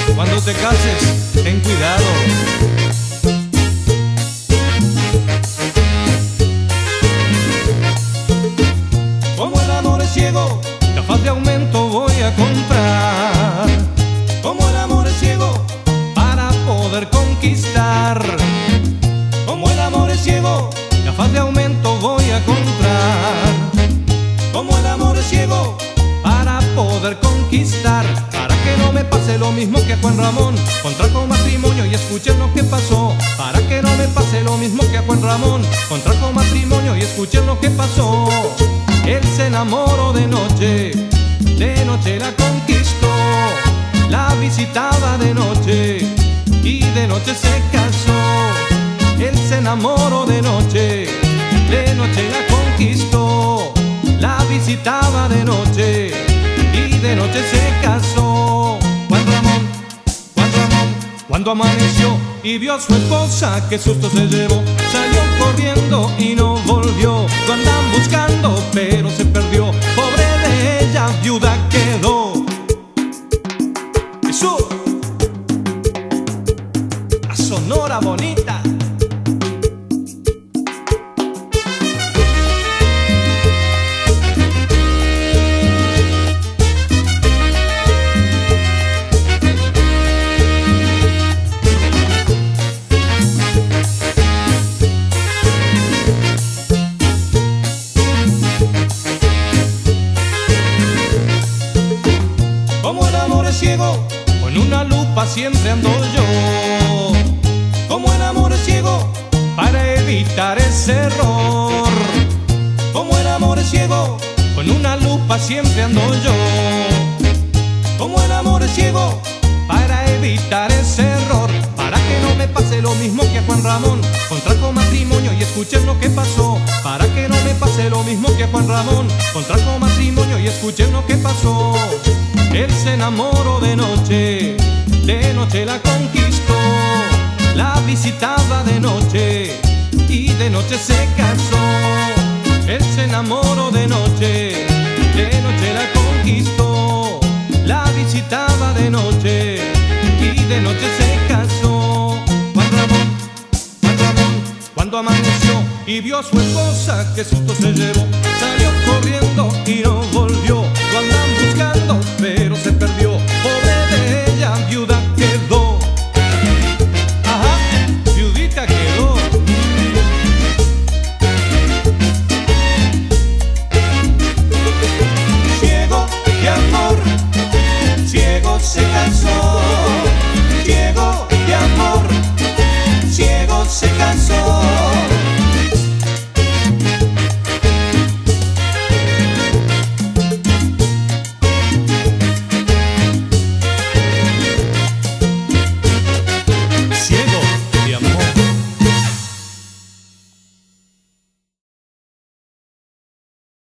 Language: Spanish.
Cuando te cases, ten cuidado. Como el amor es ciego, gafas de aumento voy a comprar. Como el amor es ciego, para poder conquistar. Como el amor es ciego, gafas de aumento voy a comprar. Como el amor es ciego, para poder conquistar. Para que no me pase lo mismo que a Juan Ramón, contrajo matrimonio y escuchen lo que pasó. Para que no me pase lo mismo que a Juan Ramón, contrajo matrimonio y escuchen lo que pasó. Él se enamoró de noche la conquistó. La visitaba de noche y de noche se casó. Él se enamoró de noche la conquistó. La visitaba de noche y de noche se casó. Cuando amaneció y vio a su esposa, qué susto se llevó. Salió corriendo y no volvió. Lo andan buscando pero se perdió. Pobre de ella, viuda quedó. Eso, la Sonora bonita. Como el amor es ciego, con una lupa siempre ando yo. Como el amor es ciego, para evitar ese error. Como el amor es ciego, con una lupa siempre ando yo. Como el amor es ciego, para evitar ese error. Para que no me pase lo mismo que a Juan Ramón, contrajo matrimonio y escuchen lo que pasó. Para que no me pase lo mismo que a Juan Ramón, contrajo matrimonio y escuchen lo que pasó. Él se enamoró de noche la conquistó. La visitaba de noche y de noche se casó. Él se enamoró de noche la conquistó. La visitaba de noche y de noche se casó. Cuando amaneció y vio a su esposa, qué susto se llevó.